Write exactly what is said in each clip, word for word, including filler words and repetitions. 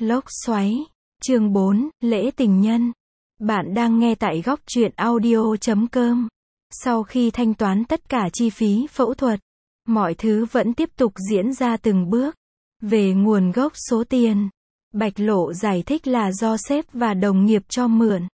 Lốc xoáy. Chương bốn, lễ tình nhân. Bạn đang nghe tại góc truyện audio chấm com. Sau khi thanh toán tất cả chi phí phẫu thuật, mọi thứ vẫn tiếp tục diễn ra từng bước. Về nguồn gốc số tiền, Bạch Lộ giải thích là do sếp và đồng nghiệp cho mượn.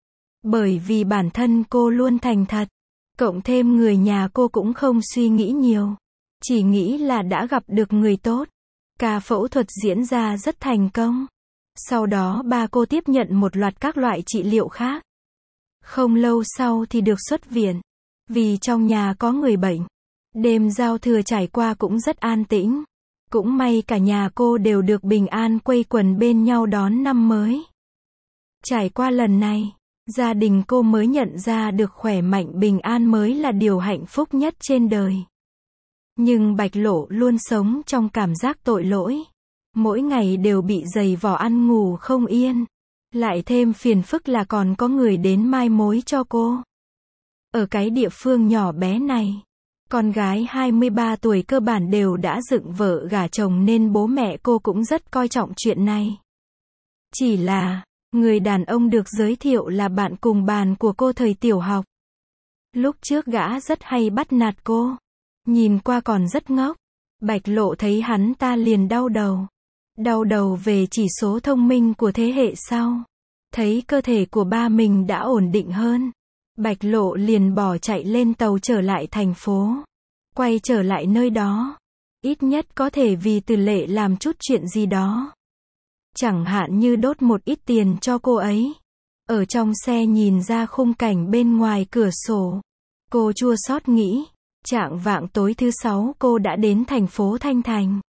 Bởi vì bản thân cô luôn thành thật, cộng thêm người nhà cô cũng không suy nghĩ nhiều, chỉ nghĩ là đã gặp được người tốt. Ca phẫu thuật diễn ra rất thành công. Sau đó ba cô tiếp nhận một loạt các loại trị liệu khác. Không lâu sau thì được xuất viện. Vì trong nhà có người bệnh. Đêm giao thừa trải qua cũng rất an tĩnh. Cũng may cả nhà cô đều được bình an quây quần bên nhau đón năm mới. Trải qua lần này, gia đình cô mới nhận ra được khỏe mạnh bình an mới là điều hạnh phúc nhất trên đời. Nhưng Bạch Lộ luôn sống trong cảm giác tội lỗi. Mỗi ngày đều bị giày vò ăn ngủ không yên. Lại thêm phiền phức là còn có người đến mai mối cho cô. Ở cái địa phương nhỏ bé này, con gái hai mươi ba tuổi cơ bản đều đã dựng vợ gả chồng nên bố mẹ cô cũng rất coi trọng chuyện này. Chỉ là, người đàn ông được giới thiệu là bạn cùng bàn của cô thời tiểu học. Lúc trước gã rất hay bắt nạt cô. Nhìn qua còn rất ngốc. Bạch Lộ thấy hắn ta liền đau đầu. Đau đầu về chỉ số thông minh của thế hệ sau. Thấy cơ thể của ba mình đã ổn định hơn. Bạch Lộ liền bỏ chạy lên tàu trở lại thành phố. Quay trở lại nơi đó. Ít nhất có thể vì Từ Lệ làm chút chuyện gì đó. Chẳng hạn như đốt một ít tiền cho cô ấy. Ở trong xe nhìn ra khung cảnh bên ngoài cửa sổ. Cô chua xót nghĩ. Chạng vạng tối thứ sáu cô đã đến thành phố Thanh Thành.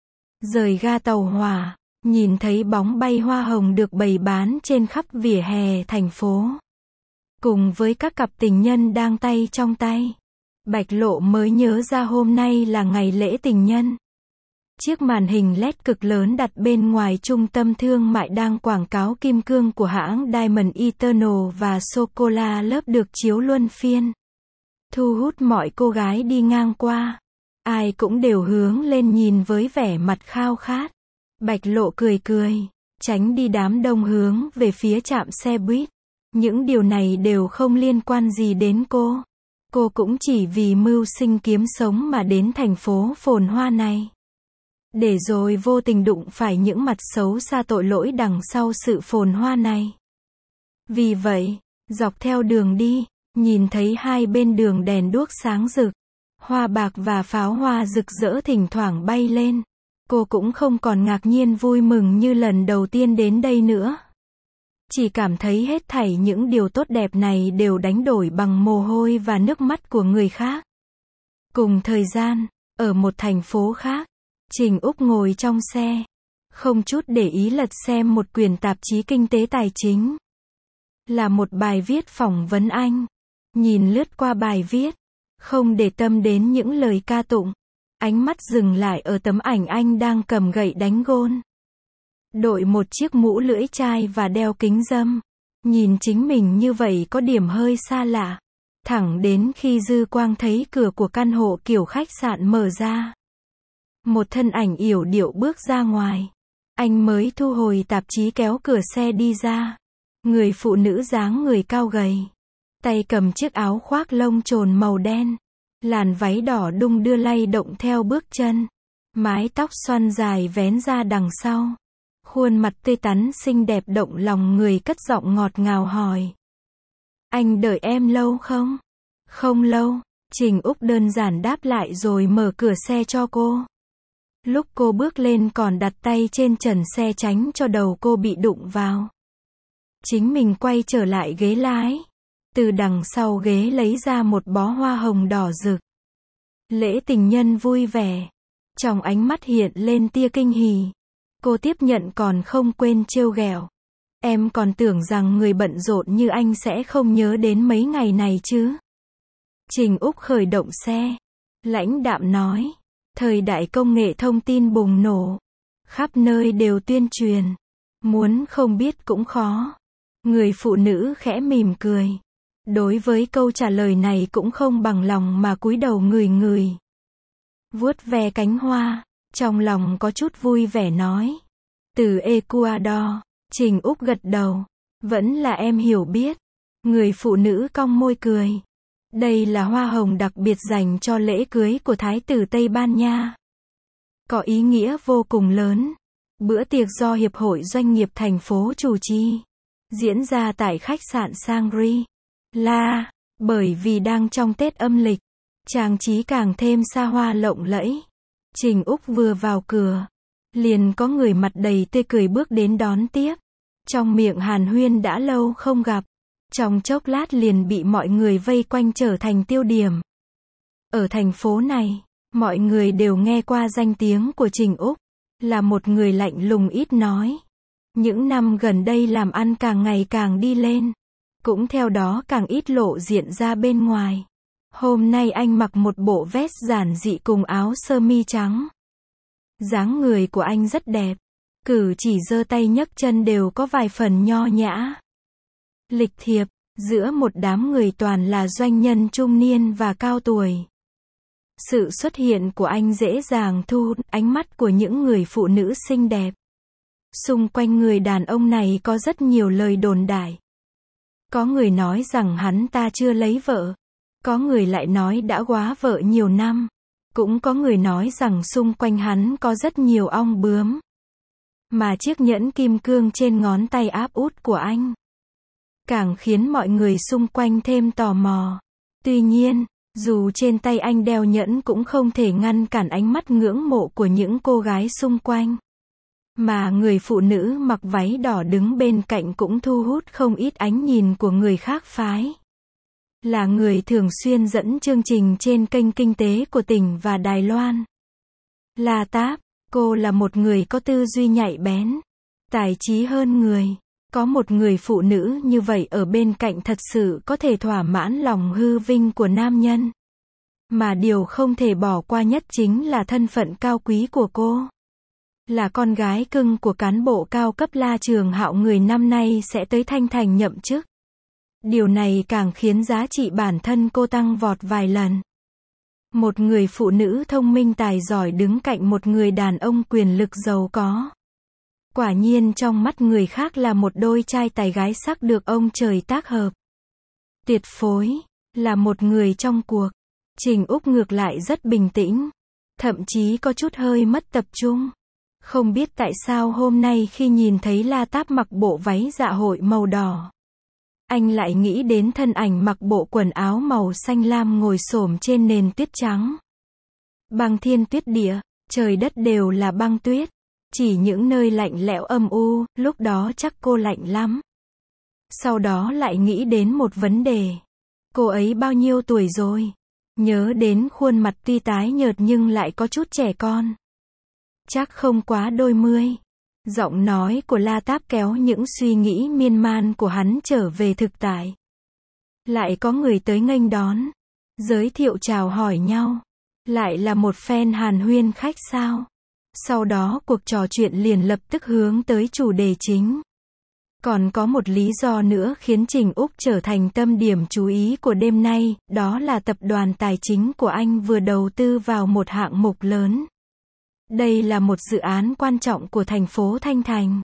Rời ga tàu hỏa, nhìn thấy bóng bay hoa hồng được bày bán trên khắp vỉa hè thành phố. Cùng với các cặp tình nhân đang tay trong tay. Bạch Lộ mới nhớ ra hôm nay là ngày lễ tình nhân. Chiếc màn hình led cực lớn đặt bên ngoài trung tâm thương mại đang quảng cáo kim cương của hãng Diamond Eternal và Sô-cô-la lớp được chiếu luân phiên. Thu hút mọi cô gái đi ngang qua. Ai cũng đều hướng lên nhìn với vẻ mặt khao khát. Bạch Lộ cười cười, tránh đi đám đông hướng về phía trạm xe buýt. Những điều này đều không liên quan gì đến cô. Cô cũng chỉ vì mưu sinh kiếm sống mà đến thành phố phồn hoa này. Để rồi vô tình đụng phải những mặt xấu xa tội lỗi đằng sau sự phồn hoa này. Vì vậy, dọc theo đường đi, nhìn thấy hai bên đường đèn đuốc sáng rực, hoa bạc và pháo hoa rực rỡ thỉnh thoảng bay lên. Cô cũng không còn ngạc nhiên vui mừng như lần đầu tiên đến đây nữa. Chỉ cảm thấy hết thảy những điều tốt đẹp này đều đánh đổi bằng mồ hôi và nước mắt của người khác. Cùng thời gian, ở một thành phố khác, Trình Úc ngồi trong xe, không chút để ý lật xem một quyển tạp chí kinh tế tài chính. Là một bài viết phỏng vấn anh. Nhìn lướt qua bài viết, không để tâm đến những lời ca tụng. Ánh mắt dừng lại ở tấm ảnh anh đang cầm gậy đánh gôn. Đội một chiếc mũ lưỡi chai và đeo kính râm. Nhìn chính mình như vậy có điểm hơi xa lạ. Thẳng đến khi dư quang thấy cửa của căn hộ kiểu khách sạn mở ra. Một thân ảnh yểu điệu bước ra ngoài. Anh mới thu hồi tạp chí kéo cửa xe đi ra. Người phụ nữ dáng người cao gầy. Tay cầm chiếc áo khoác lông trồn màu đen. Làn váy đỏ đung đưa lay động theo bước chân. Mái tóc xoăn dài vén ra đằng sau. Khuôn mặt tươi tắn xinh đẹp động lòng người, cất giọng ngọt ngào hỏi. Anh đợi em lâu không? Không lâu, Trình Úc đơn giản đáp lại rồi mở cửa xe cho cô. Lúc cô bước lên còn đặt tay trên trần xe tránh cho đầu cô bị đụng vào. Chính mình quay trở lại ghế lái. Từ đằng sau ghế lấy ra một bó hoa hồng đỏ rực. Lễ tình nhân vui vẻ. Trong ánh mắt hiện lên tia kinh hỉ. Cô tiếp nhận còn không quên trêu ghẹo. Em còn tưởng rằng người bận rộn như anh sẽ không nhớ đến mấy ngày này chứ. Trình Úc khởi động xe. Lãnh đạm nói. Thời đại công nghệ thông tin bùng nổ. Khắp nơi đều tuyên truyền. Muốn không biết cũng khó. Người phụ nữ khẽ mỉm cười. Đối với câu trả lời này cũng không bằng lòng mà cúi đầu ngửi ngửi. Vuốt ve cánh hoa, trong lòng có chút vui vẻ nói. Từ Ecuador, Trình Úc gật đầu. Vẫn là em hiểu biết. Người phụ nữ cong môi cười. Đây là hoa hồng đặc biệt dành cho lễ cưới của Thái tử Tây Ban Nha. Có ý nghĩa vô cùng lớn. Bữa tiệc do Hiệp hội Doanh nghiệp thành phố chủ trì. Diễn ra tại khách sạn Shangri-La. Bởi vì đang trong Tết âm lịch, trang trí càng thêm xa hoa lộng lẫy. Trình Úc vừa vào cửa, liền có người mặt đầy tươi cười bước đến đón tiếp. Trong miệng hàn huyên đã lâu không gặp. Trong chốc lát liền bị mọi người vây quanh trở thành tiêu điểm. Ở thành phố này, mọi người đều nghe qua danh tiếng của Trình Úc. Là một người lạnh lùng ít nói. Những năm gần đây làm ăn càng ngày càng đi lên. Cũng theo đó càng ít lộ diện ra bên ngoài. Hôm nay anh mặc một bộ vest giản dị cùng áo sơ mi trắng. Dáng người của anh rất đẹp. Cử chỉ giơ tay nhấc chân đều có vài phần nho nhã. Lịch thiệp, giữa một đám người toàn là doanh nhân trung niên và cao tuổi. Sự xuất hiện của anh dễ dàng thu hút ánh mắt của những người phụ nữ xinh đẹp. Xung quanh người đàn ông này có rất nhiều lời đồn đại. Có người nói rằng hắn ta chưa lấy vợ. Có người lại nói đã góa vợ nhiều năm. Cũng có người nói rằng xung quanh hắn có rất nhiều ong bướm. Mà chiếc nhẫn kim cương trên ngón tay áp út của anh càng khiến mọi người xung quanh thêm tò mò. Tuy nhiên, dù trên tay anh đeo nhẫn cũng không thể ngăn cản ánh mắt ngưỡng mộ của những cô gái xung quanh. Mà người phụ nữ mặc váy đỏ đứng bên cạnh cũng thu hút không ít ánh nhìn của người khác phái. Là người thường xuyên dẫn chương trình trên kênh kinh tế của tỉnh và Đài Loan. La Táp, cô là một người có tư duy nhạy bén, tài trí hơn người. Có một người phụ nữ như vậy ở bên cạnh thật sự có thể thỏa mãn lòng hư vinh của nam nhân. Mà điều không thể bỏ qua nhất chính là thân phận cao quý của cô. Là con gái cưng của cán bộ cao cấp La Trường Hạo người năm nay sẽ tới Thanh Thành nhậm chức. Điều này càng khiến giá trị bản thân cô tăng vọt vài lần. Một người phụ nữ thông minh tài giỏi đứng cạnh một người đàn ông quyền lực giàu có. Quả nhiên trong mắt người khác là một đôi trai tài gái sắc được ông trời tác hợp. Tuyệt phối, là một người trong cuộc. Trình Úc ngược lại rất bình tĩnh. Thậm chí có chút hơi mất tập trung. Không biết tại sao hôm nay khi nhìn thấy La Táp mặc bộ váy dạ hội màu đỏ. Anh lại nghĩ đến thân ảnh mặc bộ quần áo màu xanh lam ngồi xổm trên nền tuyết trắng. Băng thiên tuyết địa, trời đất đều là băng tuyết. Chỉ những nơi lạnh lẽo âm u, lúc đó chắc cô lạnh lắm. Sau đó lại nghĩ đến một vấn đề. Cô ấy bao nhiêu tuổi rồi? Nhớ đến khuôn mặt tuy tái nhợt nhưng lại có chút trẻ con. Chắc không quá đôi mươi. Giọng nói của La Táp kéo những suy nghĩ miên man của hắn trở về thực tại. Lại có người tới nghênh đón. Giới thiệu chào hỏi nhau. Lại là một phen hàn huyên khách sao. Sau đó cuộc trò chuyện liền lập tức hướng tới chủ đề chính. Còn có một lý do nữa khiến Trình Úc trở thành tâm điểm chú ý của đêm nay, đó là tập đoàn tài chính của anh vừa đầu tư vào một hạng mục lớn. Đây là một dự án quan trọng của thành phố Thanh Thành.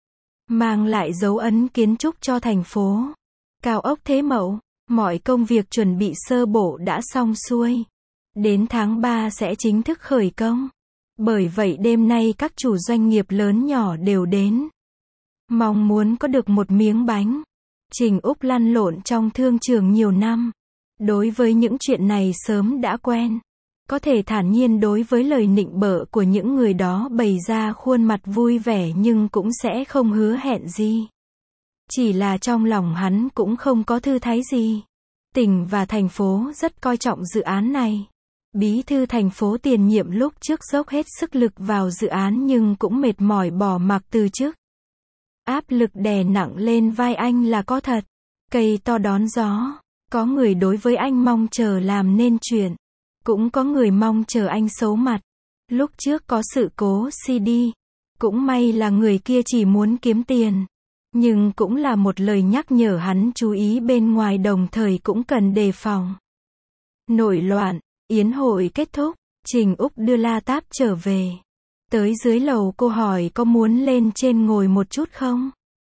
Mang lại dấu ấn kiến trúc cho thành phố. Cao ốc Thế Mậu, mọi công việc chuẩn bị sơ bộ đã xong xuôi. Đến tháng ba sẽ chính thức khởi công. Bởi vậy đêm nay các chủ doanh nghiệp lớn nhỏ đều đến. Mong muốn có được một miếng bánh. Trình Úc lăn lộn trong thương trường nhiều năm. Đối với những chuyện này sớm đã quen. Có thể thản nhiên đối với lời nịnh bợ của những người đó bày ra khuôn mặt vui vẻ nhưng cũng sẽ không hứa hẹn gì. Chỉ là trong lòng hắn cũng không có thư thái gì. Tỉnh và thành phố rất coi trọng dự án này. Bí thư thành phố tiền nhiệm lúc trước dốc hết sức lực vào dự án nhưng cũng mệt mỏi bỏ mặc từ chức. Áp lực đè nặng lên vai anh là có thật. Cây to đón gió. Có người đối với anh mong chờ làm nên chuyện. Cũng có người mong chờ anh xấu mặt. Lúc trước có sự cố xê đê. Cũng may là người kia chỉ muốn kiếm tiền. Nhưng cũng là một lời nhắc nhở hắn chú ý bên ngoài đồng thời cũng cần đề phòng. Nổi loạn. Yến hội kết thúc, Trình Úc đưa La Táp trở về. Tới dưới lầu cô hỏi có muốn lên trên ngồi một chút không?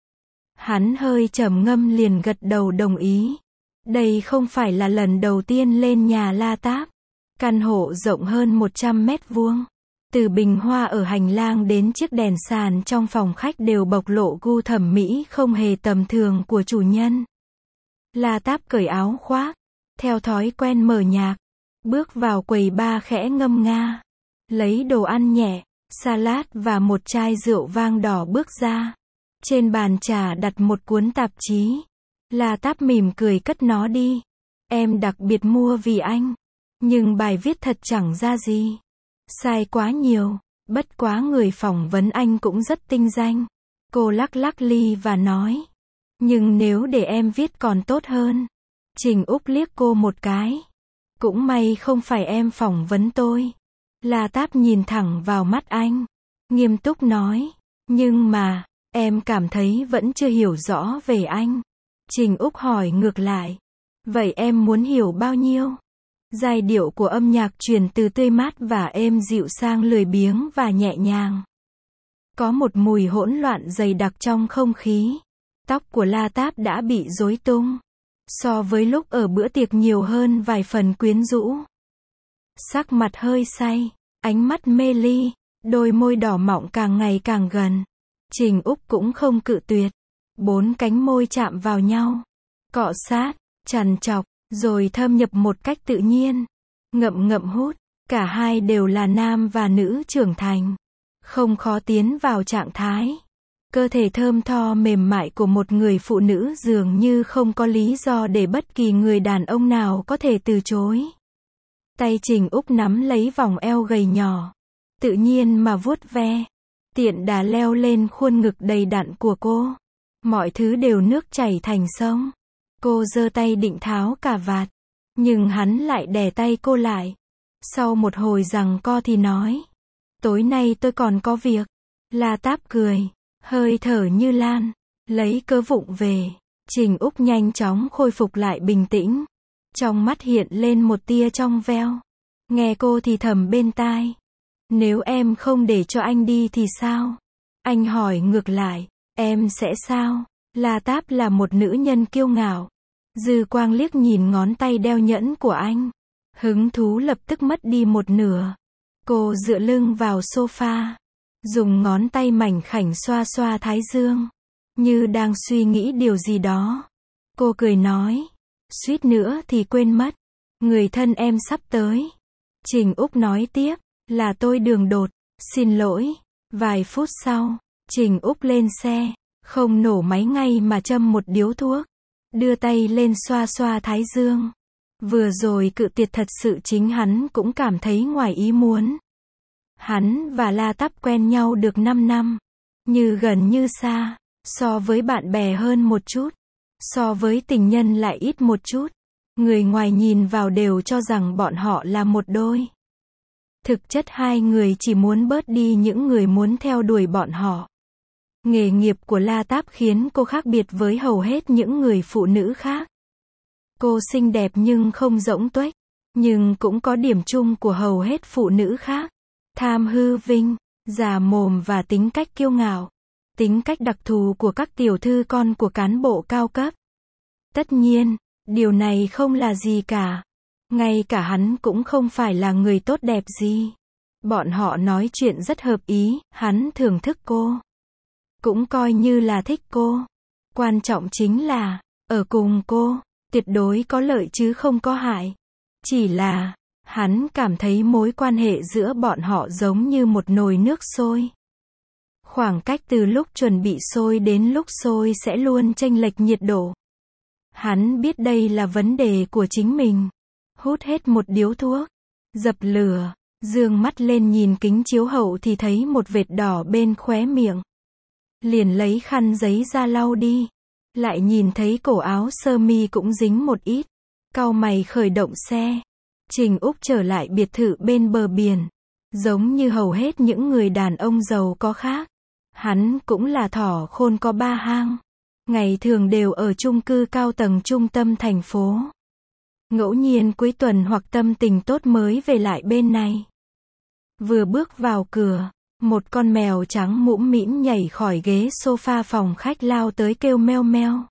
Hắn hơi trầm ngâm liền gật đầu đồng ý. Đây không phải là lần đầu tiên lên nhà La Táp. Căn hộ rộng hơn một trăm mét vuông. Từ bình hoa ở hành lang đến chiếc đèn sàn trong phòng khách đều bộc lộ gu thẩm mỹ không hề tầm thường của chủ nhân. La Táp cởi áo khoác, theo thói quen mở nhạc, bước vào quầy bar khẽ ngâm nga, lấy đồ ăn nhẹ, salad và một chai rượu vang đỏ bước ra. Trên bàn trà đặt một cuốn tạp chí. La Táp mỉm cười cất nó đi. Em đặc biệt mua vì anh. Nhưng bài viết thật chẳng ra gì. Sai quá nhiều. Bất quá người phỏng vấn anh cũng rất tinh danh. Cô lắc lắc ly và nói. Nhưng nếu để em viết còn tốt hơn. Trình Úc liếc cô một cái. Cũng may không phải em phỏng vấn tôi. La Táp nhìn thẳng vào mắt anh. Nghiêm túc nói. Nhưng mà, em cảm thấy vẫn chưa hiểu rõ về anh. Trình Úc hỏi ngược lại. Vậy em muốn hiểu bao nhiêu? Giai điệu của âm nhạc truyền từ tươi mát và êm dịu sang lười biếng và nhẹ nhàng. Có một mùi hỗn loạn dày đặc trong không khí. Tóc của La Táp đã bị rối tung. So với lúc ở bữa tiệc nhiều hơn vài phần quyến rũ. Sắc mặt hơi say, ánh mắt mê ly, đôi môi đỏ mọng càng ngày càng gần. Trình Úc cũng không cự tuyệt. Bốn cánh môi chạm vào nhau. Cọ sát, trằn trọc, rồi thâm nhập một cách tự nhiên. Ngậm ngậm hút. Cả hai đều là nam và nữ trưởng thành. Không khó tiến vào trạng thái. Cơ thể thơm tho mềm mại của một người phụ nữ dường như không có lý do để bất kỳ người đàn ông nào có thể từ chối. Tay Trình Úc nắm lấy vòng eo gầy nhỏ. Tự nhiên mà vuốt ve. Tiện đà leo lên khuôn ngực đầy đặn của cô. Mọi thứ đều nước chảy thành sông. Cô giơ tay định tháo cà vạt. Nhưng hắn lại đè tay cô lại. Sau một hồi giằng co thì nói. Tối nay tôi còn có việc. La Táp cười. Hơi thở như lan. Lấy cớ vụng về. Trình Úc nhanh chóng khôi phục lại bình tĩnh. Trong mắt hiện lên một tia trong veo. Nghe cô thì thầm bên tai. Nếu em không để cho anh đi thì sao? Anh hỏi ngược lại. Em sẽ sao? La Táp là một nữ nhân kiêu ngạo. Dư quang liếc nhìn ngón tay đeo nhẫn của anh. Hứng thú lập tức mất đi một nửa. Cô dựa lưng vào sofa. Dùng ngón tay mảnh khảnh xoa xoa thái dương. Như đang suy nghĩ điều gì đó. Cô cười nói. Suýt nữa thì quên mất. Người thân em sắp tới. Trình Úc nói tiếp. Là tôi đường đột. Xin lỗi. Vài phút sau. Trình Úc lên xe. Không nổ máy ngay mà châm một điếu thuốc. Đưa tay lên xoa xoa thái dương. Vừa rồi cự tuyệt thật sự chính hắn cũng cảm thấy ngoài ý muốn. Hắn và La Táp quen nhau được năm năm. Như gần như xa. So với bạn bè hơn một chút. So với tình nhân lại ít một chút. Người ngoài nhìn vào đều cho rằng bọn họ là một đôi. Thực chất hai người chỉ muốn bớt đi những người muốn theo đuổi bọn họ. Nghề nghiệp của La Táp khiến cô khác biệt với hầu hết những người phụ nữ khác. Cô xinh đẹp nhưng không rỗng tuếch. Nhưng cũng có điểm chung của hầu hết phụ nữ khác. Tham hư vinh, già mồm và tính cách kiêu ngạo. Tính cách đặc thù của các tiểu thư con của cán bộ cao cấp. Tất nhiên, điều này không là gì cả. Ngay cả hắn cũng không phải là người tốt đẹp gì. Bọn họ nói chuyện rất hợp ý, hắn thưởng thức cô. Cũng coi như là thích cô. Quan trọng chính là, ở cùng cô, tuyệt đối có lợi chứ không có hại. Chỉ là, hắn cảm thấy mối quan hệ giữa bọn họ giống như một nồi nước sôi. Khoảng cách từ lúc chuẩn bị sôi đến lúc sôi sẽ luôn chênh lệch nhiệt độ. Hắn biết đây là vấn đề của chính mình. Hút hết một điếu thuốc. Dập lửa. Dương mắt lên nhìn kính chiếu hậu thì thấy một vệt đỏ bên khóe miệng. Liền lấy khăn giấy ra lau đi. Lại nhìn thấy cổ áo sơ mi cũng dính một ít. Cau mày khởi động xe. Trình Úc trở lại biệt thự bên bờ biển. Giống như hầu hết những người đàn ông giàu có khác. Hắn cũng là thỏ khôn có ba hang. Ngày thường đều ở chung cư cao tầng trung tâm thành phố. Ngẫu nhiên cuối tuần hoặc tâm tình tốt mới về lại bên này. Vừa bước vào cửa, Một con mèo trắng mũm mĩm nhảy khỏi ghế sofa phòng khách lao tới kêu meo meo.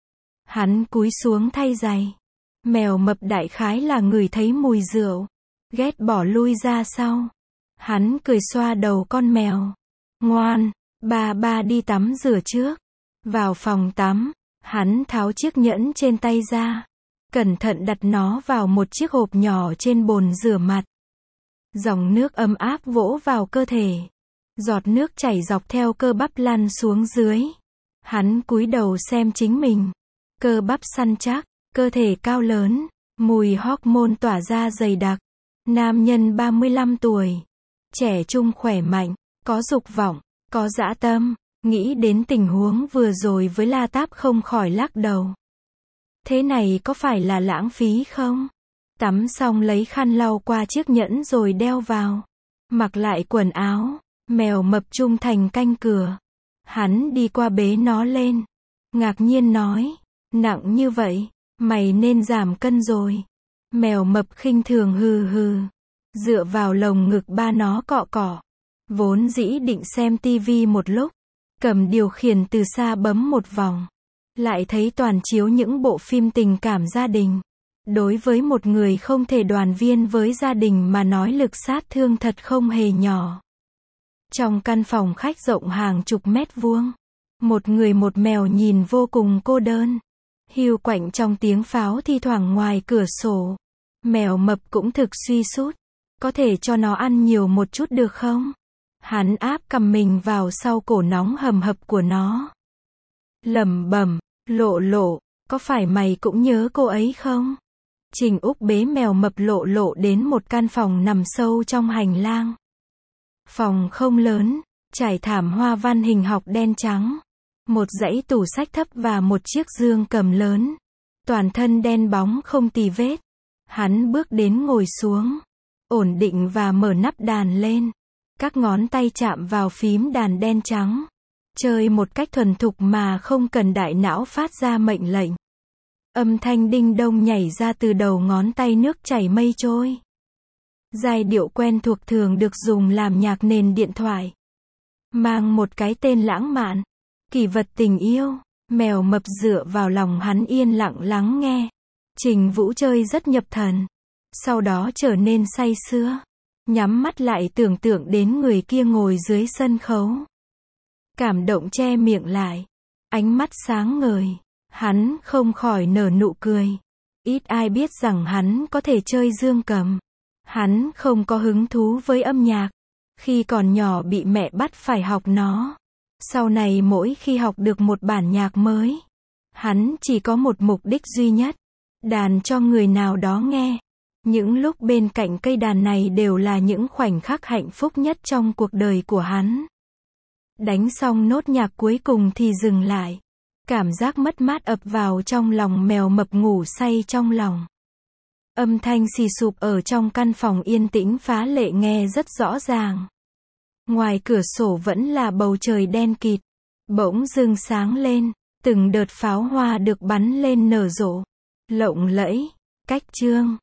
Hắn cúi xuống thay giày. Mèo mập đại khái là ngửi thấy mùi rượu, ghét bỏ lui ra sau. Hắn cười xoa đầu con mèo. Ngoan, ba ba đi tắm rửa trước. Vào phòng tắm, hắn tháo chiếc nhẫn trên tay ra, cẩn thận đặt nó vào một chiếc hộp nhỏ trên bồn rửa mặt. Dòng nước ấm áp vỗ vào cơ thể. Giọt nước chảy dọc theo cơ bắp lăn xuống dưới. Hắn cúi đầu xem chính mình. Cơ bắp săn chắc, cơ thể cao lớn, mùi hormone tỏa ra dày đặc. Nam nhân ba mươi lăm tuổi. Trẻ trung khỏe mạnh, có dục vọng, có dã tâm. Nghĩ đến tình huống vừa rồi với La Táp không khỏi lắc đầu. Thế này có phải là lãng phí không? Tắm xong lấy khăn lau qua chiếc nhẫn rồi đeo vào. Mặc lại quần áo. Mèo mập trung thành canh cửa. Hắn đi qua bế nó lên. Ngạc nhiên nói. Nặng như vậy, mày nên giảm cân rồi. Mèo mập khinh thường hừ hừ. Dựa vào lồng ngực ba nó cọ cọ. Vốn dĩ định xem tivi một lúc. Cầm điều khiển từ xa bấm một vòng. Lại thấy toàn chiếu những bộ phim tình cảm gia đình. Đối với một người không thể đoàn viên với gia đình mà nói lực sát thương thật không hề nhỏ. Trong căn phòng khách rộng hàng chục mét vuông, một người một mèo nhìn vô cùng cô đơn. Hiu quạnh trong tiếng pháo thi thoảng ngoài cửa sổ. Mèo mập cũng thực suy sút. Có thể cho nó ăn nhiều một chút được không? Hắn áp cầm mình vào sau cổ nóng hầm hập của nó. Lẩm bẩm, Lộ Lộ, có phải mày cũng nhớ cô ấy không? Trình Úc bế mèo mập Lộ Lộ đến một căn phòng nằm sâu trong hành lang. Phòng không lớn, trải thảm hoa văn hình học đen trắng. Một dãy tủ sách thấp và một chiếc dương cầm lớn. Toàn thân đen bóng không tì vết. Hắn bước đến ngồi xuống. Ổn định và mở nắp đàn lên. Các ngón tay chạm vào phím đàn đen trắng. Chơi một cách thuần thục mà không cần đại não phát ra mệnh lệnh. Âm thanh đinh đông nhảy ra từ đầu ngón tay nước chảy mây trôi. Giai điệu quen thuộc thường được dùng làm nhạc nền điện thoại. Mang một cái tên lãng mạn. Kỷ vật tình yêu. Mèo mập dựa vào lòng hắn yên lặng lắng nghe. Trình Vũ chơi rất nhập thần. Sau đó trở nên say sưa. Nhắm mắt lại tưởng tượng đến người kia ngồi dưới sân khấu. Cảm động che miệng lại. Ánh mắt sáng ngời. Hắn không khỏi nở nụ cười. Ít ai biết rằng hắn có thể chơi dương cầm. Hắn không có hứng thú với âm nhạc. Khi còn nhỏ bị mẹ bắt phải học nó. Sau này mỗi khi học được một bản nhạc mới, hắn chỉ có một mục đích duy nhất. Đàn cho người nào đó nghe. Những lúc bên cạnh cây đàn này đều là những khoảnh khắc hạnh phúc nhất trong cuộc đời của hắn. Đánh xong nốt nhạc cuối cùng thì dừng lại. Cảm giác mất mát ập vào trong lòng mèo mập ngủ say trong lòng. Âm thanh xì sụp ở trong căn phòng yên tĩnh phá lệ nghe rất rõ ràng. Ngoài cửa sổ vẫn là bầu trời đen kịt. Bỗng dưng sáng lên. Từng đợt pháo hoa được bắn lên nở rộ. Lộng lẫy. Cách chương.